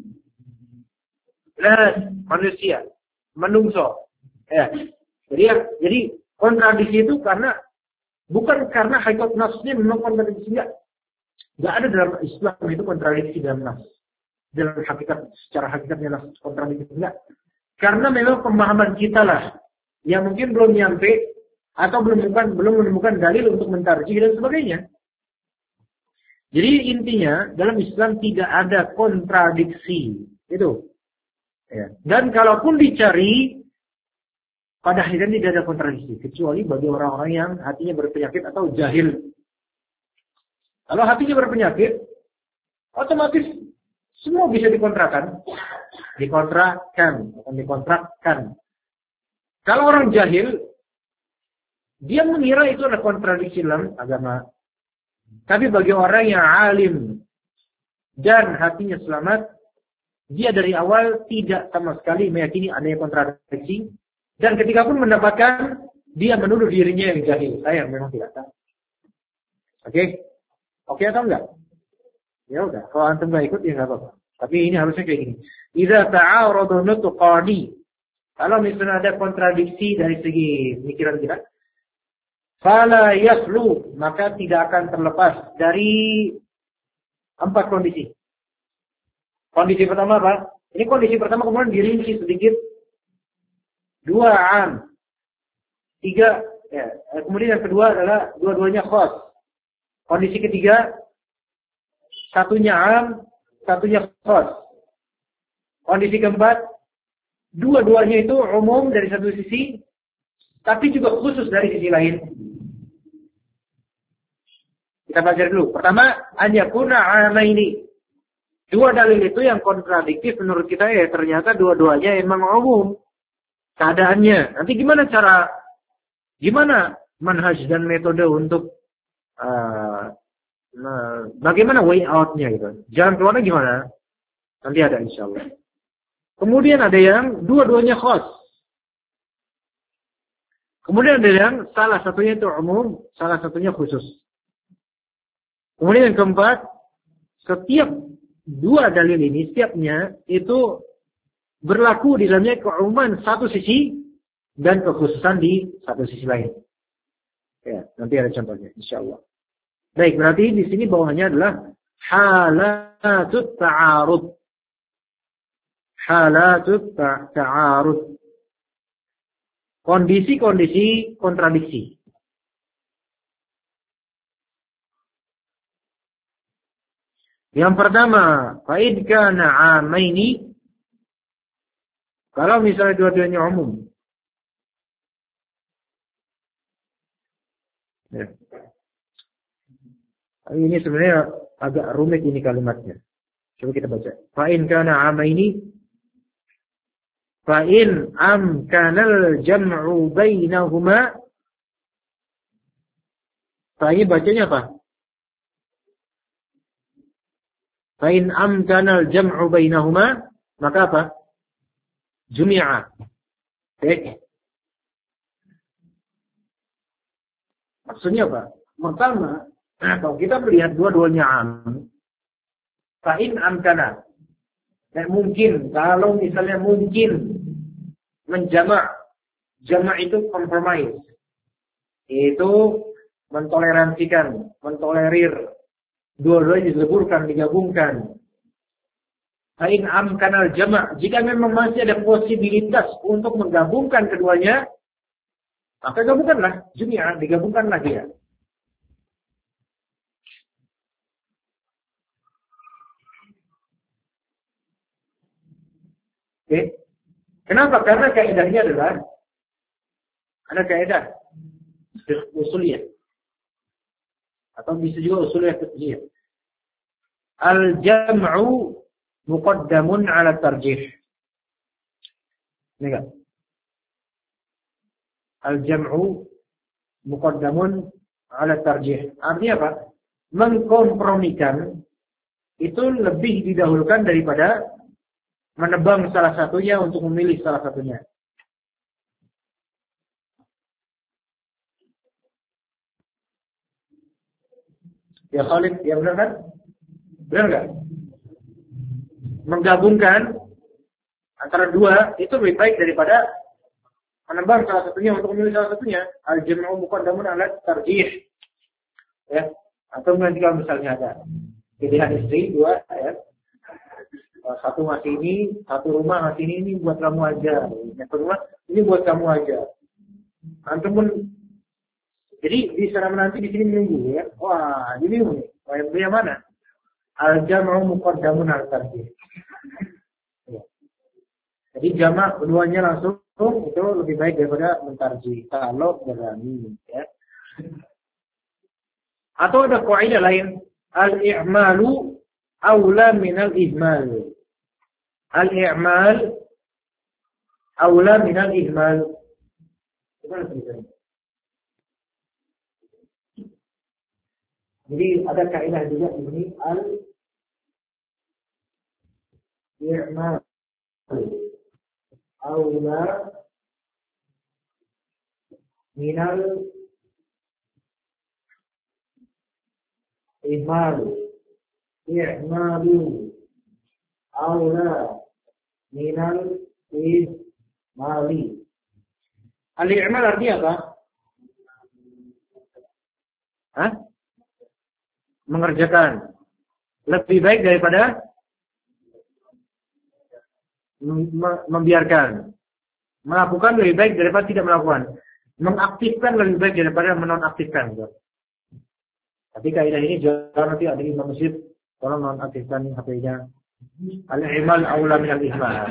Nas, manusia, menungso. Ya. Jadi jadi kontradiksi itu karena bukan karena hakikat nafsnya memang kontradiksi, enggak. Enggak ada dalam Islam itu kontradiksi dalam nafs. Dalam hakikat, secara hakikatnya nafs kontradiksi enggak. Karena memang pemahaman kita lah yang mungkin belum nyampe atau belum menemukan belum menemukan dalil untuk mentarjih dan sebagainya. Jadi intinya dalam Islam tidak ada kontradiksi itu. Ya. Dan kalaupun dicari, pada akhirnya tidak ada kontradiksi kecuali bagi orang-orang yang hatinya berpenyakit atau jahil. Kalau hatinya berpenyakit, otomatis semua bisa dikontrakan, dikontrakan, atau dikontrakkan. Kalau orang jahil, dia mengira itu adalah kontradiksi dalam agama. Tapi bagi orang yang alim dan hatinya selamat, dia dari awal tidak sama sekali meyakini adanya kontradiksi. Dan ketika pun mendapatkan, dia menuduh dirinya yang jahil. Saya memang tidak tahu. Oke? Okay? Oke okay atau enggak? Ya udah, kalau antum enggak ikut ya enggak apa-apa. Tapi ini harusnya kayak gini. Idza ta'arada nutqani. Kalau misalnya ada kontradiksi dari segi pikiran kita, fala yakhlu, maka tidak akan terlepas dari empat kondisi. Kondisi pertama apa? Ini kondisi pertama kemudian dirinci sedikit. Dua am. Tiga, ya. Kemudian yang kedua adalah dua-duanya khas. Kondisi ketiga, satunya am, satunya khas. Kondisi keempat, dua-duanya itu umum dari satu sisi, tapi juga khusus dari sisi lain. Kita belajar dulu. Pertama, an yakuna amaini. Dua dalil itu yang kontradiktif menurut kita ya ternyata dua-duanya emang umum keadaannya. Nanti gimana cara, gimana manhaj dan metode untuk uh, nah, bagaimana way out-nya gitu. Jalan keluarnya gimana? Nanti ada insyaallah. Kemudian ada yang dua-duanya khas. Kemudian ada yang salah satunya itu umum, salah satunya khusus. Kemudian yang keempat, setiap dua dalil ini, setiapnya itu berlaku di dalamnya keumuman satu sisi dan kekhususan di satu sisi lain. Ya, nanti ada contohnya, insyaallah. Baik, berarti di sini bawahnya adalah halatut ta'arud. Halatut ta'arud. Kondisi-kondisi kontradiksi. Yang pertama, fa'id kana 'amaini, kalau misalnya dua-duanya umum. Ya. Ini sebenarnya agak rumit ini kalimatnya. Coba kita baca. Fa'in kana 'amaini, fa'in amkanal jam'u bainahuma. Fa'in bacanya apa? Fa'in amkanal jam'u bainahuma, maka apa? Jumi'a. Oke. Maksudnya apa? Pertama, kalau kita melihat dua-duanya am, fa'in amkana. Dan mungkin, kalau misalnya mungkin menjamak, jamak itu compromise. Itu mentoleransikan, mentolerir. Dua-duanya dileburkan, digabungkan. Fa'in amkanal jamak. Jika memang masih ada posibilitas untuk menggabungkan keduanya, maka gabungkanlah. Jumi'ah, digabungkanlah dia. Oke. Okay. Kenapa? Karena kaidahnya adalah ada kaidah usuliyah. Atau bisa juga usuliyah fiqhiyah. Al-jam'u muqaddamun 'ala tarjih. Ini enggak? Al-jam'u muqaddamun 'ala tarjih. Artinya apa? Mengkompromikan itu lebih didahulukan daripada menebang salah satunya untuk memilih salah satunya. Ya Khalid, ya benar kan? Benar nggak? Menggabungkan antara dua itu lebih baik daripada menebang salah satunya untuk memilih salah satunya. Al-jam'u muqaddamun 'ala tarjih. Ya, atau jika misalnya ada pilihan istri dua, ya. Satu masih ini, satu rumah masih ini, ini buat kamu aja. Yang kedua, ini buat kamu aja. Antum pun, jadi di sana menanti di sini menunggu ya. Wah, ini nih, yang yang mana? Al-jam'u muqaddamun 'ala tarjih. Ya. Jadi jamak keduanya langsung itu lebih baik daripada mentarjih kalau berani, ya. Atau ada kaidah lain, al-i'malu aula min al-ihmal. Al-i'mal aula min al-ihmal. Jadi ada kaidah juga di sini, al-i'mal aula min al-ihmal. I'malu aula minal ihmali. Al-i'mal artinya apa? Hah? Mengerjakan. Lebih baik daripada membiarkan. Melakukan lebih baik daripada tidak melakukan. Mengaktifkan lebih baik daripada menonaktifkan. Tapi kaidah ini jangan nanti ada imam masjid tolong nonaktifkan H P-nya. Al-i'mal aula min al-ihmal.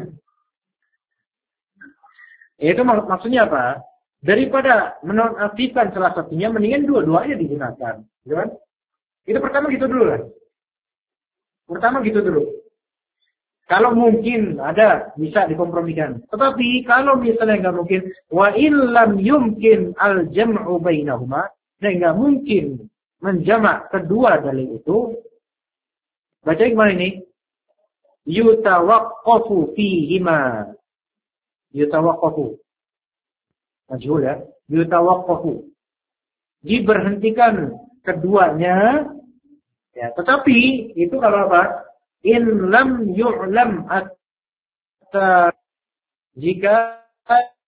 Itu mak maksudnya apa? Daripada menonaktifkan salah satunya, mendingan dua-duanya digunakan. Gitu kan? Itu pertama gitu dulu lah. Pertama gitu dulu. Kalau mungkin ada bisa dikompromikan. Tetapi kalau misalnya nggak mungkin, wa illam yumkin al-jam'u bainahuma, dan nggak mungkin menjamak kedua dalil itu, baca gimana ini? Yutawaqqafu fihima. Yutawaqqafu. Majhul ya. Yutawaqqafu. Diberhentikan keduanya. Ya, tetapi itu kalau apa? In lam yu'lam at jika